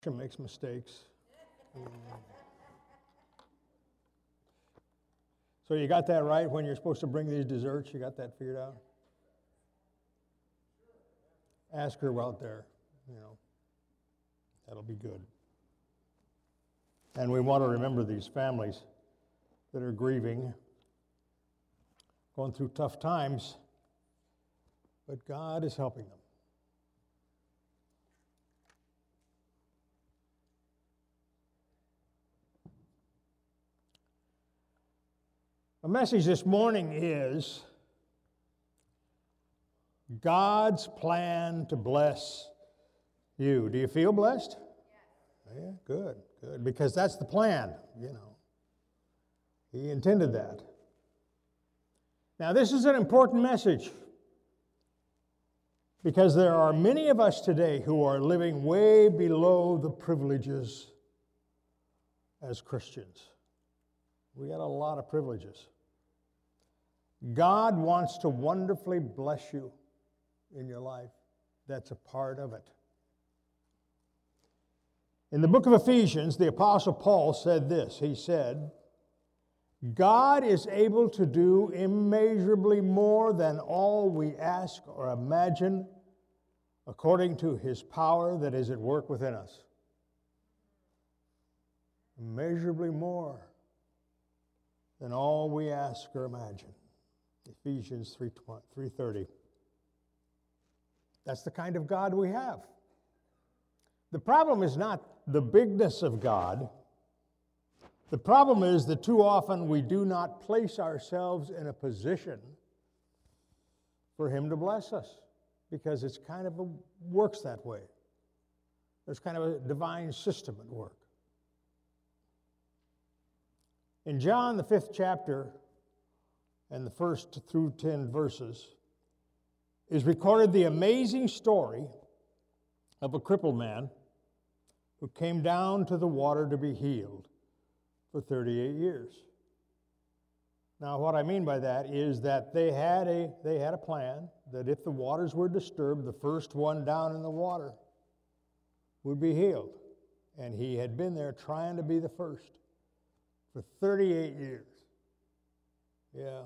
makes mistakes. So you got that right when you're supposed to bring these desserts? You got that figured out? Ask her out there, That'll be good. And we want to remember these families that are grieving, going through tough times, but God is helping them. The message this morning is God's plan to bless you. Do you feel blessed? Yes. Yeah, good. Because that's the plan, He intended that. Now, this is an important message because there are many of us today who are living way below the privileges as Christians. We got a lot of privileges. God wants to wonderfully bless you in your life. That's a part of it. In the book of Ephesians, the Apostle Paul said this. He said, God is able to do immeasurably more than all we ask or imagine according to His power that is at work within us. Immeasurably more than all we ask or imagine. Ephesians 3:30. That's the kind of God we have. The problem is not the bigness of God. The problem is that too often we do not place ourselves in a position for Him to bless us because it's kind of works that way. There's kind of a divine system at work. In John, the 5th chapter, and the 1st through 10 verses, is recorded the amazing story of a crippled man who came down to the water to be healed for 38 years. Now, what I mean by that is that they had a plan that if the waters were disturbed, the first one down in the water would be healed. And he had been there trying to be the first for 38 years. Yeah.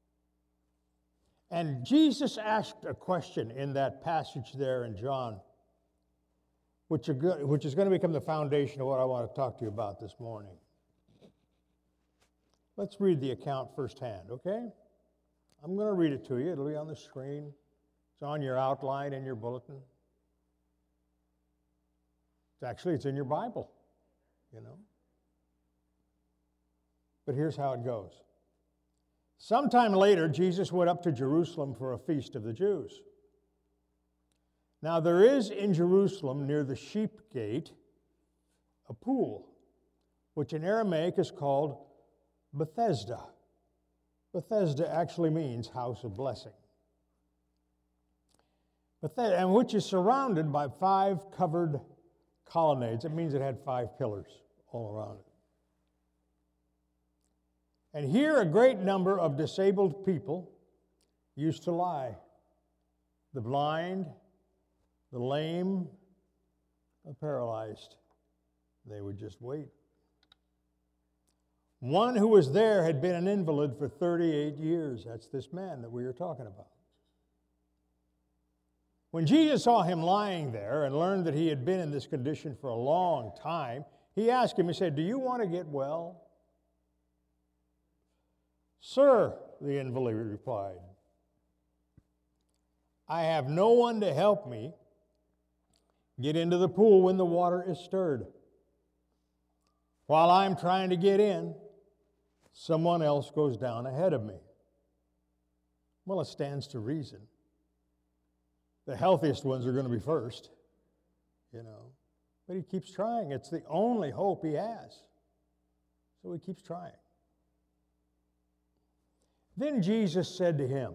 And Jesus asked a question in that passage there in John, which is going to become the foundation of what I want to talk to you about this morning. Let's read the account firsthand, okay? I'm going to read it to you. It'll be on the screen. It's on your outline in your bulletin. It's in your Bible, But here's how it goes. Sometime later, Jesus went up to Jerusalem for a feast of the Jews. Now there is in Jerusalem near the sheep gate a pool, which in Aramaic is called Bethesda. Bethesda actually means house of blessing. And which is surrounded by 5 covered colonnades. It means it had 5 pillars all around it. And here a great number of disabled people used to lie. The blind, the lame, the paralyzed. They would just wait. One who was there had been an invalid for 38 years. That's this man that we are talking about. When Jesus saw him lying there and learned that he had been in this condition for a long time, he asked him, he said, "Do you want to get well?" "Sir," the invalid replied, "I have no one to help me get into the pool when the water is stirred. While I'm trying to get in, someone else goes down ahead of me." Well, it stands to reason. The healthiest ones are going to be first, But he keeps trying. It's the only hope he has. So he keeps trying. Then Jesus said to him,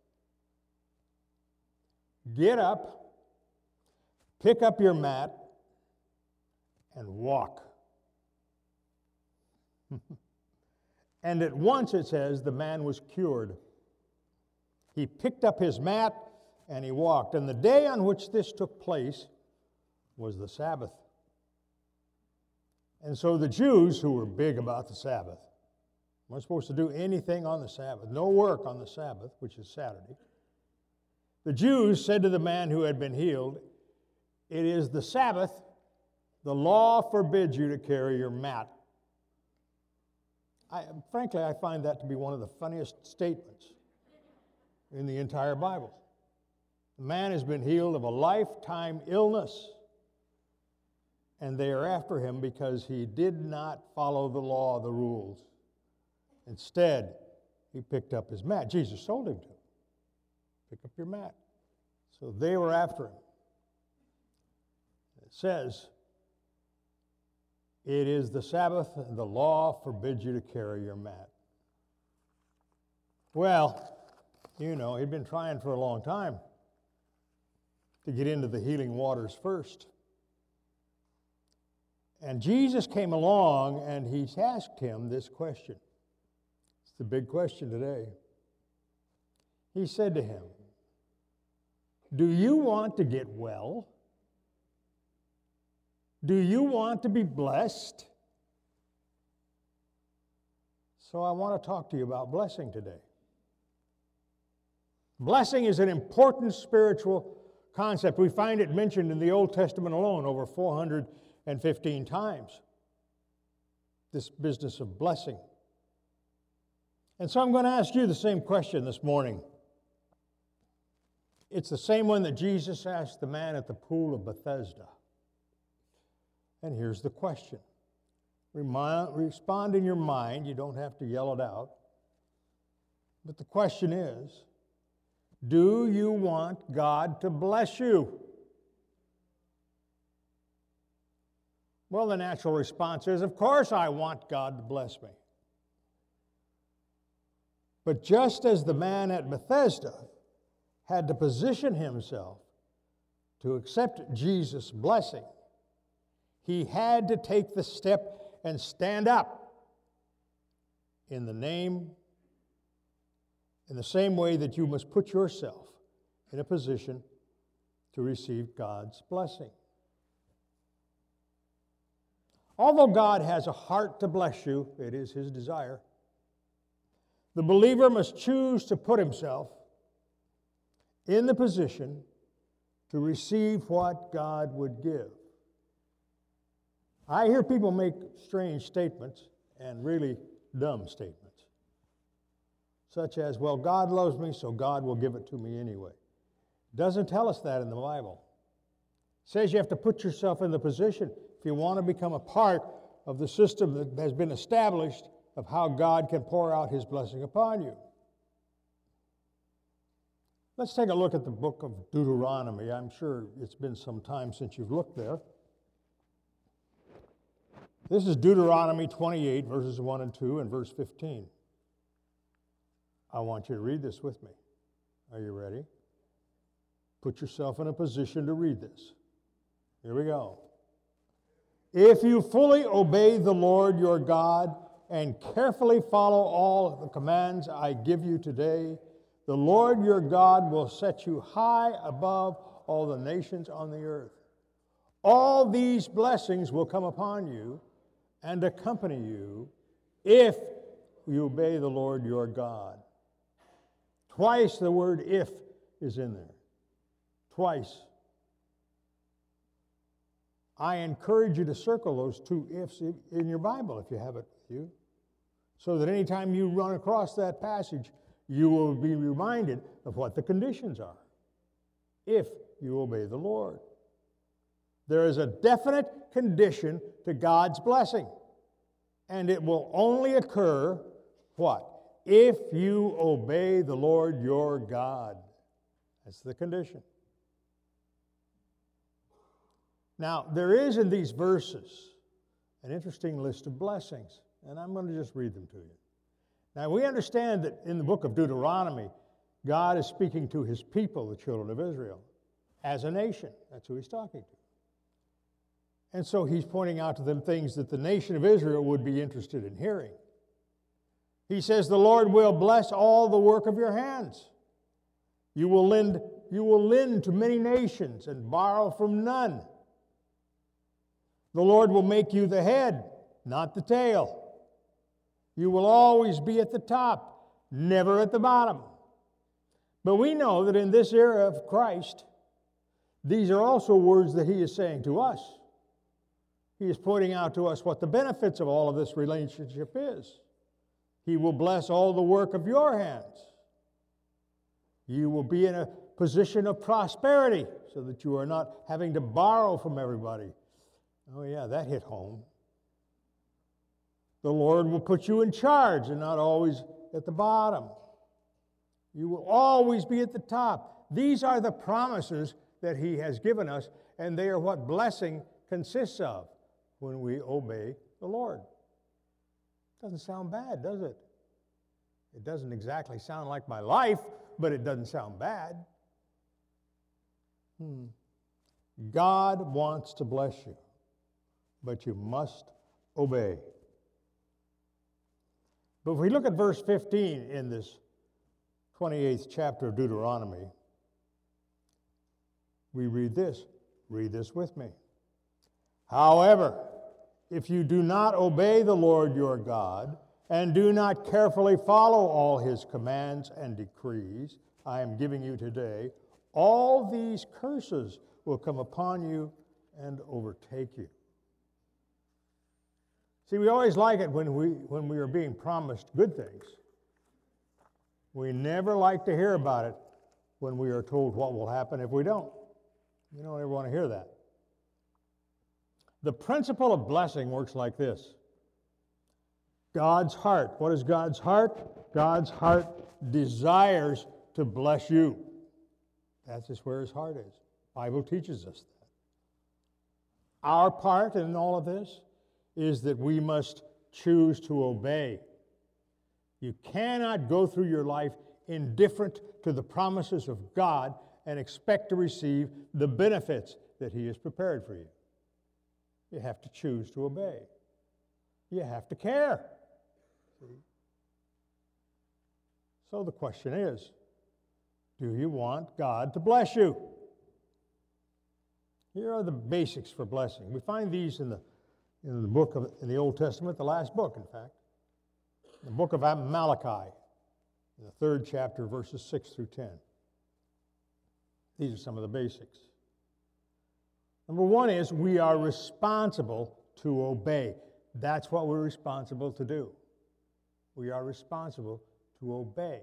"Get up, pick up your mat, and walk." And at once, it says, the man was cured. He picked up his mat and he walked. And the day on which this took place was the Sabbath. And so the Jews, who were big about the Sabbath, weren't supposed to do anything on the Sabbath, no work on the Sabbath, which is Saturday. The Jews said to the man who had been healed, "It is the Sabbath. The law forbids you to carry your mat." Frankly, I find that to be one of the funniest statements in the entire Bible. The man has been healed of a lifetime illness, and they are after him because he did not follow the law, the rules. Instead, he picked up his mat. Jesus told him to. Pick up your mat. So they were after him. It says, "It is the Sabbath, and the law forbids you to carry your mat." Well, he'd been trying for a long time to get into the healing waters first. And Jesus came along and he asked him this question. It's the big question today. He said to him, "Do you want to get well? Do you want to be blessed?" So I want to talk to you about blessing today. Blessing is an important spiritual concept. We find it mentioned in the Old Testament alone over 415 times. This business of blessing. And so I'm going to ask you the same question this morning. It's the same one that Jesus asked the man at the pool of Bethesda. And here's the question. Respond in your mind. You don't have to yell it out. But the question is, do you want God to bless you? Well, the natural response is, of course I want God to bless me. But just as the man at Bethesda had to position himself to accept Jesus' blessing, he had to take the step and stand up in the same way that you must put yourself in a position to receive God's blessing. Although God has a heart to bless you, it is His desire, the believer must choose to put himself in the position to receive what God would give. I hear people make strange statements and really dumb statements, such as, well, God loves me, so God will give it to me anyway. It doesn't tell us that in the Bible. It says you have to put yourself in the position if you want to become a part of the system that has been established of how God can pour out His blessing upon you. Let's take a look at the book of Deuteronomy. I'm sure it's been some time since you've looked there. This is Deuteronomy 28, verses 1 and 2, and verse 15. I want you to read this with me. Are you ready? Put yourself in a position to read this. Here we go. If you fully obey the Lord your God and carefully follow all the commands I give you today, the Lord your God will set you high above all the nations on the earth. All these blessings will come upon you and accompany you if you obey the Lord your God. Twice the word "if" is in there. Twice. I encourage you to circle those two ifs in your Bible if you have it with you, so that anytime you run across that passage, you will be reminded of what the conditions are if you obey the Lord. There is a definite condition to God's blessing, and it will only occur, what? If you obey the Lord your God. That's the condition. Now, there is in these verses an interesting list of blessings, and I'm going to just read them to you. Now, we understand that in the book of Deuteronomy, God is speaking to His people, the children of Israel, as a nation. That's who He's talking to. And so He's pointing out to them things that the nation of Israel would be interested in hearing. He says, the Lord will bless all the work of your hands. You will lend to many nations and borrow from none. The Lord will make you the head not the tail. You will always be at the top, never at the bottom. But we know that in this era of Christ, these are also words that he is saying to us. He is pointing out to us what the benefits of all of this relationship is. He will bless all the work of your hands. You will be in a position of prosperity so that you are not having to borrow from everybody. Oh yeah, that hit home. The Lord will put you in charge and not always at the bottom. You will always be at the top. These are the promises that he has given us, and they are what blessing consists of when we obey the Lord. Doesn't sound bad, does it? It doesn't exactly sound like my life, but it doesn't sound bad. God wants to bless you, but you must obey. But if we look at verse 15 in this 28th chapter of Deuteronomy, we read this. Read this with me. However, if you do not obey the Lord your God, and do not carefully follow all his commands and decrees I am giving you today, all these curses will come upon you and overtake you. See, we always like it when we are being promised good things. We never like to hear about it when we are told what will happen if we don't. You don't ever want to hear that. The principle of blessing works like this. God's heart. What is God's heart? God's heart desires to bless you. That's just where his heart is. The Bible teaches us that. Our part in all of this is that we must choose to obey. You cannot go through your life indifferent to the promises of God and expect to receive the benefits that he has prepared for you. You have to choose to obey. You have to care. See? So the question is, do you want God to bless you? Here are the basics for blessing. We find these in the in the Old Testament, the last book, in fact. The book of Malachi, in the 3rd chapter, verses 6 through 10. These are some of the basics. Number one is we are responsible to obey. That's what we're responsible to do. We are responsible to obey.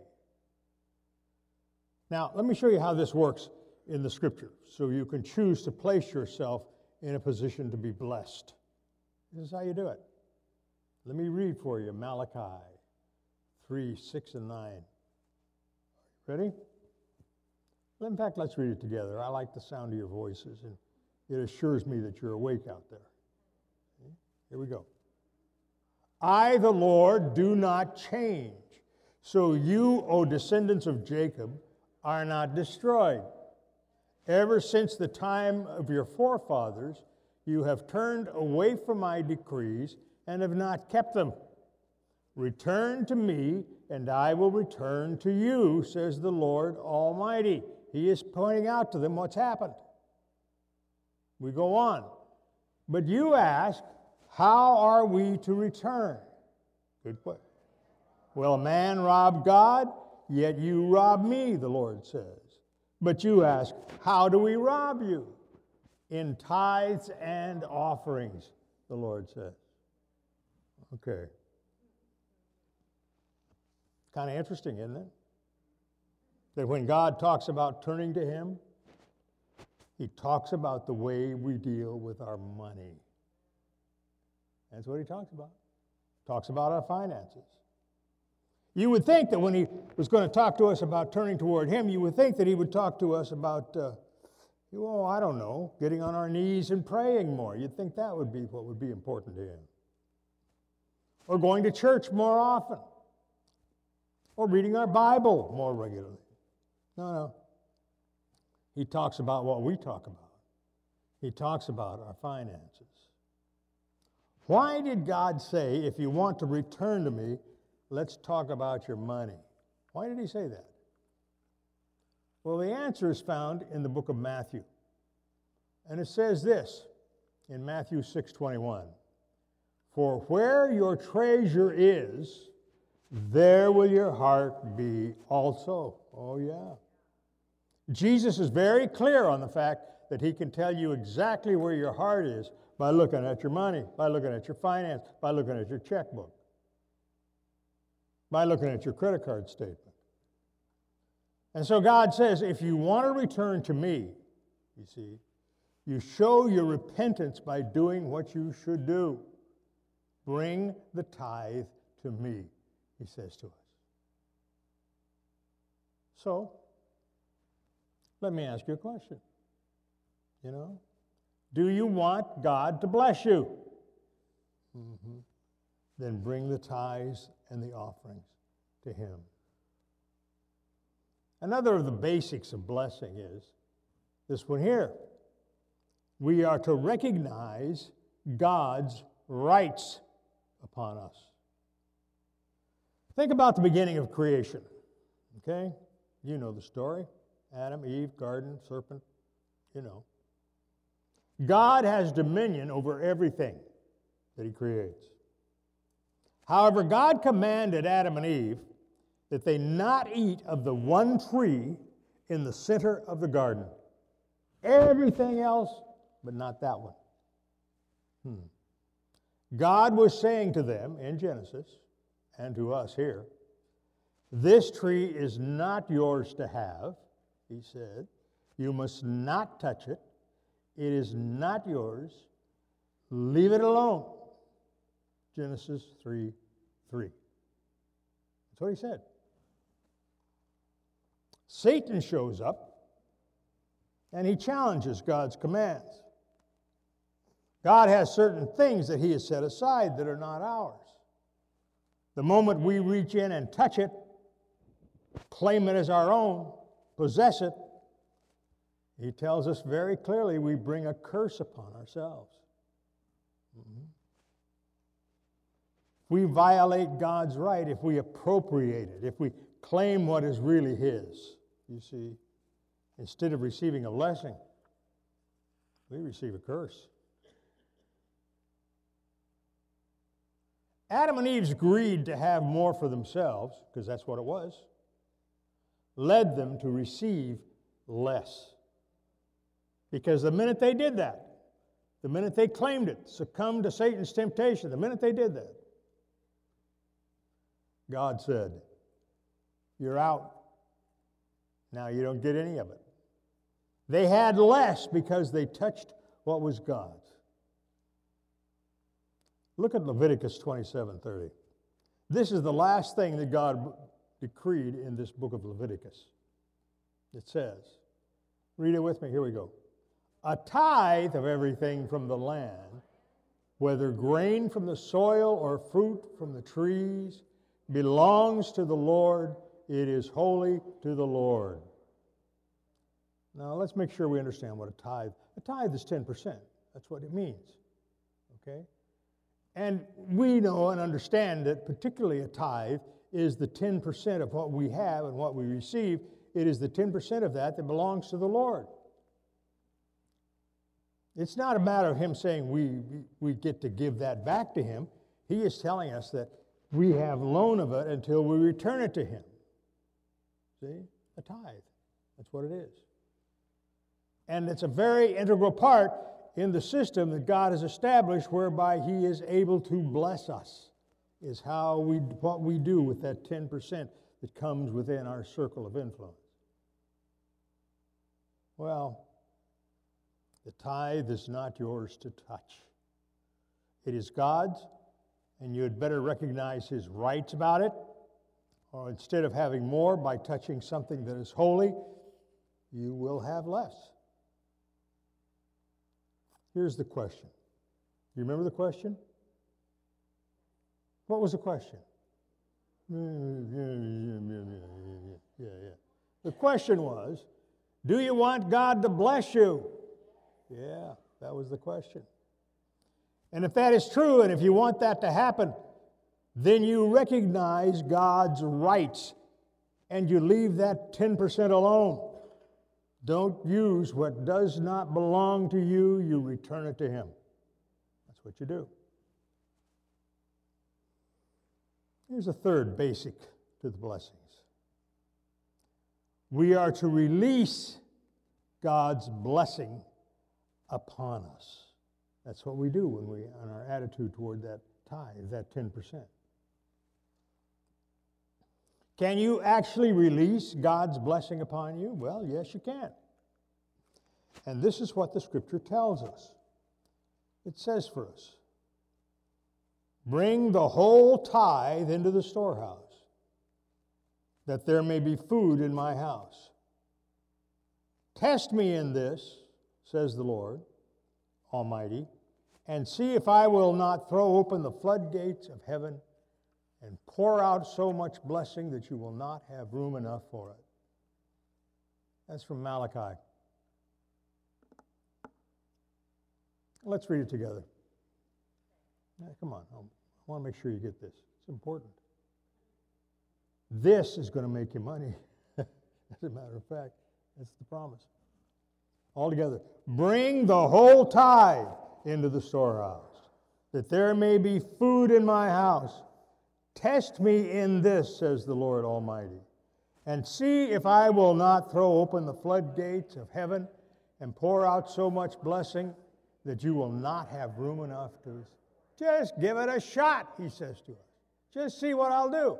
Now, let me show you how this works in the Scripture so you can choose to place yourself in a position to be blessed. This is how you do it. Let me read for you Malachi 3, 6, and 9. Ready? In fact, let's read it together. I like the sound of your voices, and it assures me that you're awake out there. Okay? Here we go. I, the Lord, do not change. So you, O descendants of Jacob, are not destroyed. Ever since the time of your forefathers, you have turned away from my decrees and have not kept them. Return to me, and I will return to you, says the Lord Almighty. He is pointing out to them what's happened. We go on. But you ask, how are we to return? Good question. Will a man rob God? Yet you rob me, the Lord says. But you ask, how do we rob you? In tithes and offerings, the Lord says. Okay. Kind of interesting, isn't it? That when God talks about turning to him, he talks about the way we deal with our money. That's what he talks about. Talks about our finances. You would think that when he was going to talk to us about turning toward him, you would think that he would talk to us about, I don't know, getting on our knees and praying more. You'd think that would be what would be important to him. Or going to church more often. Or reading our Bible more regularly. No. He talks about what we talk about. He talks about our finances. Why did God say, if you want to return to me, let's talk about your money? Why did he say that? Well, the answer is found in the book of Matthew. And it says this in Matthew 6:21. For where your treasure is, there will your heart be also. Oh, yeah. Jesus is very clear on the fact that he can tell you exactly where your heart is by looking at your money, by looking at your finance, by looking at your checkbook, by looking at your credit card statement. And so God says, if you want to return to me, you see, you show your repentance by doing what you should do. Bring the tithe to me, he says to us. So, let me ask you a question. Do you want God to bless you? Mm-hmm. Then bring the tithes and the offerings to him. Another of the basics of blessing is this one here. We are to recognize God's rights upon us. Think about the beginning of creation, okay? You know the story. Adam, Eve, garden, serpent, God has dominion over everything that he creates. However, God commanded Adam and Eve that they not eat of the one tree in the center of the garden. Everything else, but not that one. God was saying to them in Genesis, and to us here, this tree is not yours to have, he said. You must not touch it. It is not yours. Leave it alone. Genesis 3:3. That's what he said. Satan shows up and he challenges God's commands. God has certain things that he has set aside that are not ours. The moment we reach in and touch it, claim it as our own, possess it, he tells us very clearly we bring a curse upon ourselves. We violate God's right if we appropriate it, if we claim what is really his. You see, instead of receiving a blessing, we receive a curse. Adam and Eve's greed to have more for themselves, because that's what it was, led them to receive less. Because the minute they did that, the minute they claimed it, succumbed to Satan's temptation, the minute they did that, God said, you're out. Now you don't get any of it. They had less because they touched what was God's. Look at Leviticus 27:30. This is the last thing that God decreed in this book of Leviticus. It says, read it with me, here we go. A tithe of everything from the land, whether grain from the soil or fruit from the trees, belongs to the Lord. It is holy to the Lord. Now let's make sure we understand what a tithe. A tithe is 10%. That's what it means. Okay? And we know and understand that particularly a tithe is the 10% of what we have and what we receive. It is the 10% of that belongs to the Lord. It's not a matter of him saying we get to give that back to him. He is telling us that we have loan of it until we return it to him. See? A tithe. That's what it is. And it's a very integral part in the system that God has established whereby he is able to bless us, is what we do with that 10% that comes within our circle of influence. Well, the tithe is not yours to touch. It is God's, and you had better recognize his rights about it, or instead of having more by touching something that is holy, you will have less. Here's the question. You remember the question? What was the question? Yeah. The question was, do you want God to bless you? Yeah, that was the question. And if that is true, and if you want that to happen, then you recognize God's rights and you leave that 10% alone. Don't use what does not belong to you. You return it to him. That's what you do. Here's a third basic to the blessings. We are to release God's blessing upon us. That's what we do when we, on our attitude toward that tithe, that 10%. Can you actually release God's blessing upon you? Well, yes, you can. And this is what the Scripture tells us. It says for us, bring the whole tithe into the storehouse, that there may be food in my house. Test me in this, says the Lord Almighty, and see if I will not throw open the floodgates of heaven and pour out so much blessing that you will not have room enough for it. That's from Malachi. Let's read it together. Now, come on, I want to make sure you get this. It's important. This is going to make you money. As a matter of fact, that's the promise. All together. Bring the whole tithe into the storehouse, that there may be food in my house. Test me in this, says the Lord Almighty, and see if I will not throw open the floodgates of heaven and pour out so much blessing that you will not have room enough to. Just give it a shot, he says to us. Just see what I'll do.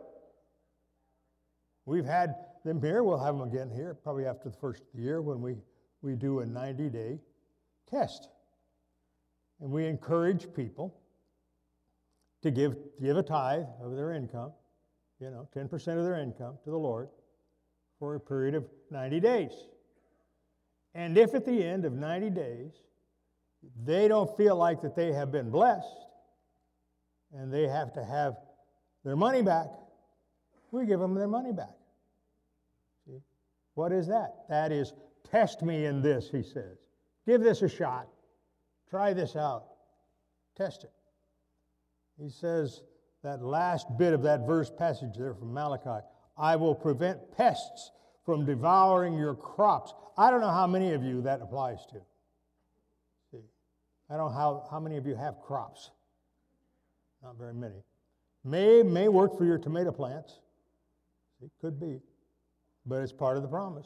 We've had them here. We'll have them again here, probably after the first of the year when we do a 90-day test. And we encourage people to give a tithe of their income, 10% of their income to the Lord for a period of 90 days. And if at the end of 90 days, they don't feel like that they have been blessed and they have to have their money back, we give them their money back. See? What is that? That is, test me in this, he says. Give this a shot. Try this out. Test it. He says, that last bit of that verse passage there from Malachi, I will prevent pests from devouring your crops. I don't know how many of you that applies to. See, I don't know how many of you have crops. Not very many. May work for your tomato plants. It could be. But it's part of the promise.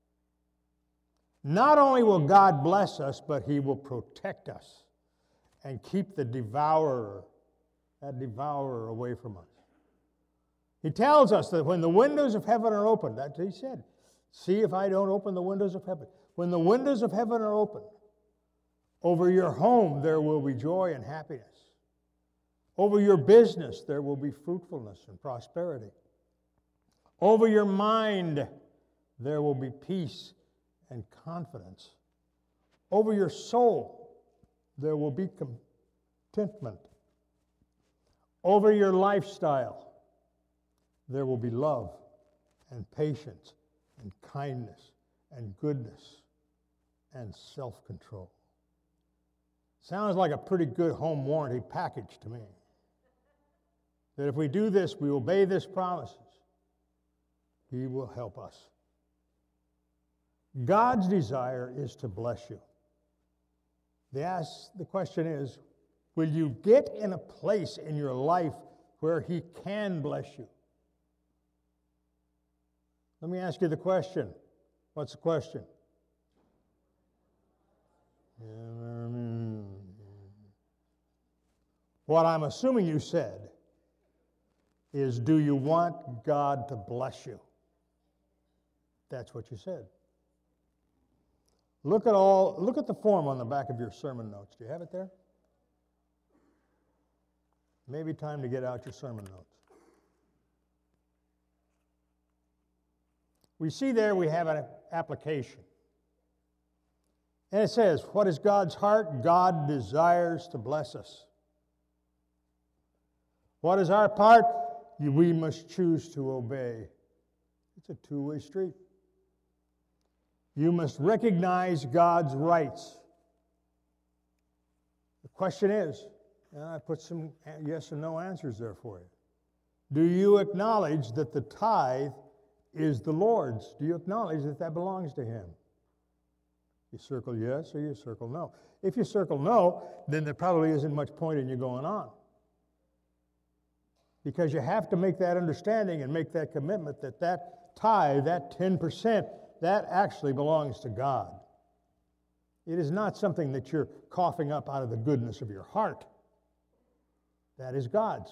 Not only will God bless us, but he will protect us and keep that devourer away from us. He tells us that when the windows of heaven are open, that's what he said. See if I don't open the windows of heaven. When the windows of heaven are open, over your home there will be joy and happiness. Over your business there will be fruitfulness and prosperity. Over your mind there will be peace and confidence. Over your soul there will be contentment. Over your lifestyle there will be love and patience and kindness and goodness and self-control. Sounds like a pretty good home warranty package to me. That if we do this, we obey this promises, he will help us. God's desire is to bless you. The question is, will you get in a place in your life where he can bless you? Let me ask you the question. What's the question? What I'm assuming you said is, do you want God to bless you? That's what you said. Look at the form on the back of your sermon notes. Do you have it there? Maybe time to get out your sermon notes. We see there we have an application. And it says, what is God's heart? God desires to bless us. What is our part? We must choose to obey. It's a two-way street. You must recognize God's rights. The question is, and I put some yes and no answers there for you. Do you acknowledge that the tithe is the Lord's? Do you acknowledge that that belongs to him? You circle yes or you circle no. If you circle no, then there probably isn't much point in you going on. because you have to make that understanding and make that commitment that that tithe, that 10%, that actually belongs to God. It is not something that you're coughing up out of the goodness of your heart. That is God's.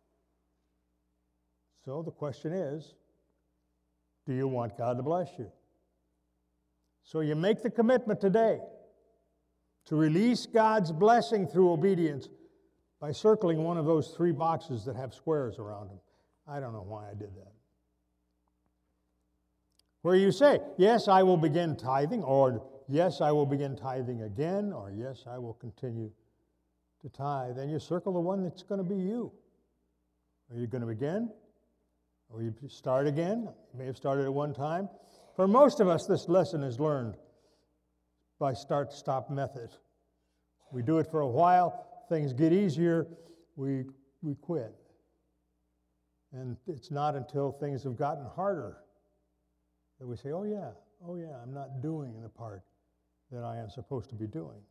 So the question is, do you want God to bless you? So you make the commitment today to release God's blessing through obedience by circling one of those 3 boxes that have squares around them. I don't know why I did that. Where you say, yes, I will begin tithing, or yes, I will begin tithing again, or yes, I will continue to tithe. And you circle the one that's going to be you. Are you going to begin? Or you start again? You may have started at one time. For most of us, this lesson is learned by start-stop method. We do it for a while, things get easier, we quit. And it's not until things have gotten harder that we say, oh yeah, I'm not doing the part that I am supposed to be doing.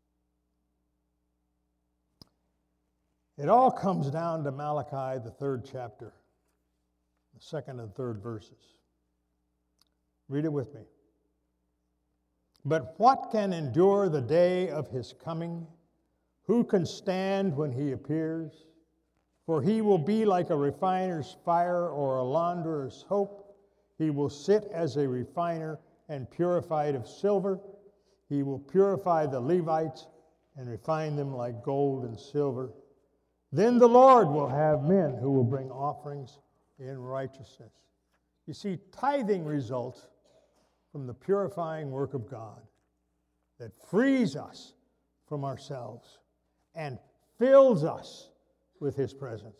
It all comes down to Malachi, the 3rd chapter, the 2nd and 3rd verses. Read it with me. But what can endure the day of his coming? Who can stand when he appears? For he will be like a refiner's fire or a launderer's soap. He will sit as a refiner and purified of silver. He will purify the Levites and refine them like gold and silver. Then the Lord will have men who will bring offerings in righteousness. You see, tithing results from the purifying work of God that frees us from ourselves and fills us with his presence.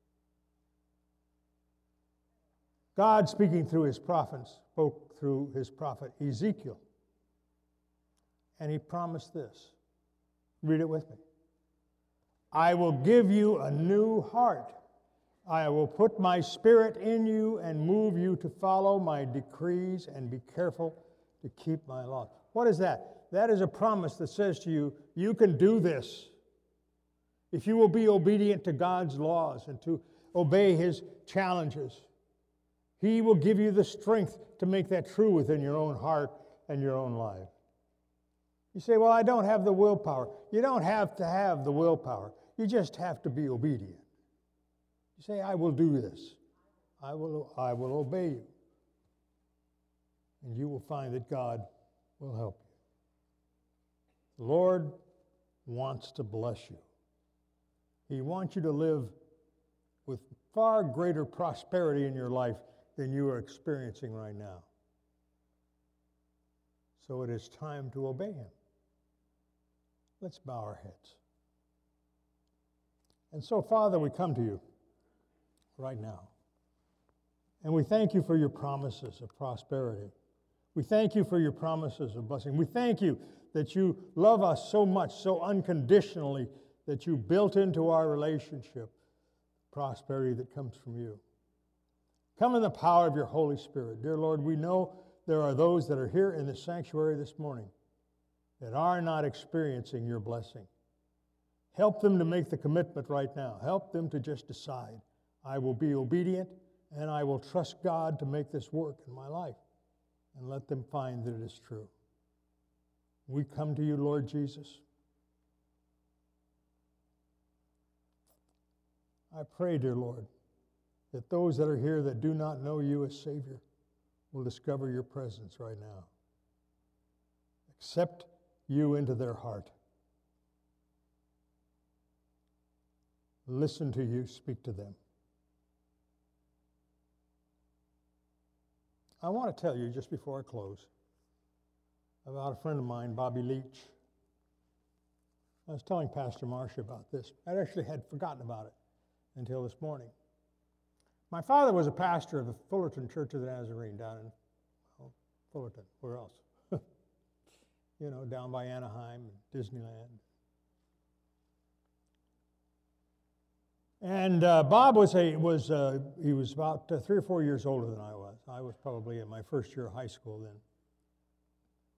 God, speaking through his prophets, spoke through his prophet Ezekiel. And he promised this. Read it with me. I will give you a new heart. I will put my spirit in you and move you to follow my decrees and be careful to keep my laws. What is that? That is a promise that says to you, you can do this. If you will be obedient to God's laws and to obey his challenges, he will give you the strength to make that true within your own heart and your own life. You say, well, I don't have the willpower. You don't have to have the willpower. You just have to be obedient. You say, I will do this. I will obey you. And you will find that God will help you. The Lord wants to bless you. He wants you to live with far greater prosperity in your life than you are experiencing right now. So it is time to obey him. Let's bow our heads. And so, Father, we come to you right now. And we thank you for your promises of prosperity. We thank you for your promises of blessing. We thank you that you love us so much, so unconditionally, that you built into our relationship prosperity that comes from you. Come in the power of your Holy Spirit. Dear Lord, we know there are those that are here in the sanctuary this morning that are not experiencing your blessing. Help them to make the commitment right now. Help them to just decide, I will be obedient and I will trust God to make this work in my life. And let them find that it is true. We come to you, Lord Jesus. I pray, dear Lord, that those that are here that do not know you as Savior will discover your presence right now. Accept you into their heart. Listen to you, speak to them. I want to tell you, just before I close, about a friend of mine, Bobby Leach. I was telling Pastor Marcia about this. I actually had forgotten about it until this morning. My father was a pastor of the Fullerton Church of the Nazarene down in Fullerton. Where else? You know, down by Anaheim and Disneyland. And Bob he was about 3 or 4 years older than I was. I was probably in my first year of high school then.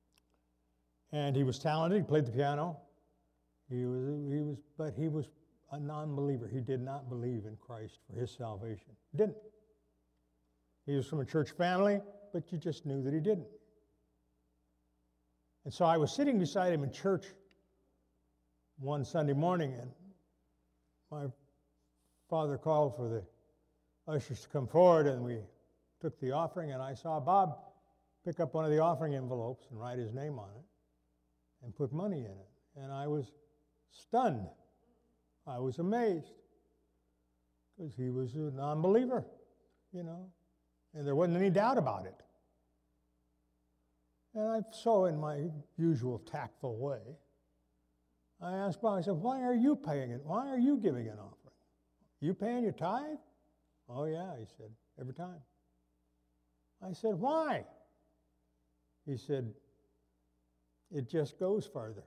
And he was talented. He played the piano. But he was a non-believer. He did not believe in Christ for his salvation. He didn't. He was from a church family, but you just knew that he didn't. And so I was sitting beside him in church one Sunday morning, and my father called for the ushers to come forward, and we took the offering, and I saw Bob pick up one of the offering envelopes and write his name on it and put money in it. And I was stunned. I was amazed because he was a non-believer, you know, and there wasn't any doubt about it. And so in my usual tactful way, I asked Bob, I said, why are you paying it? Why are you giving an offering? You paying your tithe? Oh, yeah, he said, every time. I said, why? He said, it just goes farther.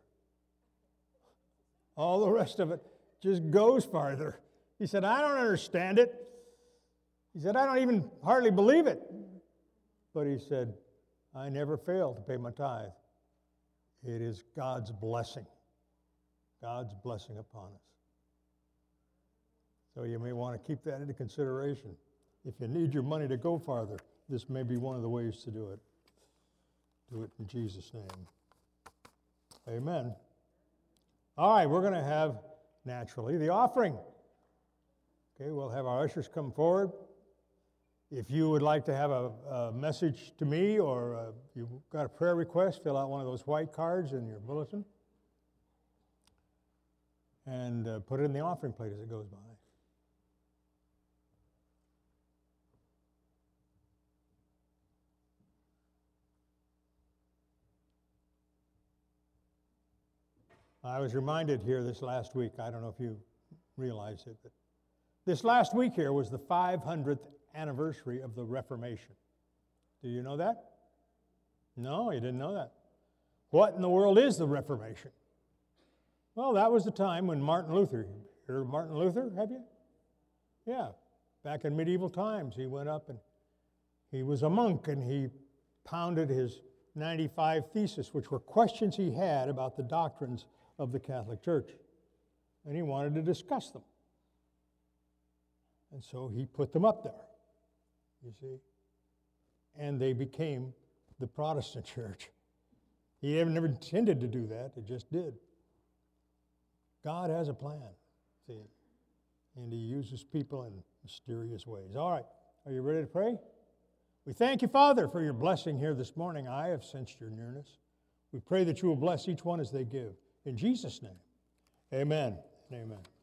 All the rest of it just goes farther. He said, I don't understand it. He said, I don't even hardly believe it. But he said, I never fail to pay my tithe. It is God's blessing. God's blessing upon us. So you may want to keep that into consideration. If you need your money to go farther, this may be one of the ways to do it. Do it in Jesus' name. Amen. All right, we're going to have, naturally, the offering. Okay, we'll have our ushers come forward. If you would like to have a message to me, or you've got a prayer request, fill out one of those white cards in your bulletin and put it in the offering plate as it goes by. I was reminded here this last week, I don't know if you realize it, but this last week here was the 500th anniversary of the Reformation. Do you know that? No, you didn't know that. What in the world is the Reformation? Well, that was the time when Martin Luther, heard of Martin Luther, have you? Yeah, back in medieval times, he went up and he was a monk and he pounded his 95 Theses, which were questions he had about the doctrines of the Catholic Church. And he wanted to discuss them. And so he put them up there, you see. And they became the Protestant church. He never intended to do that, it just did. God has a plan, see. And he uses people in mysterious ways. All right, are you ready to pray? We thank you, Father, for your blessing here this morning. I have sensed your nearness. We pray that you will bless each one as they give. In Jesus' name, amen and amen.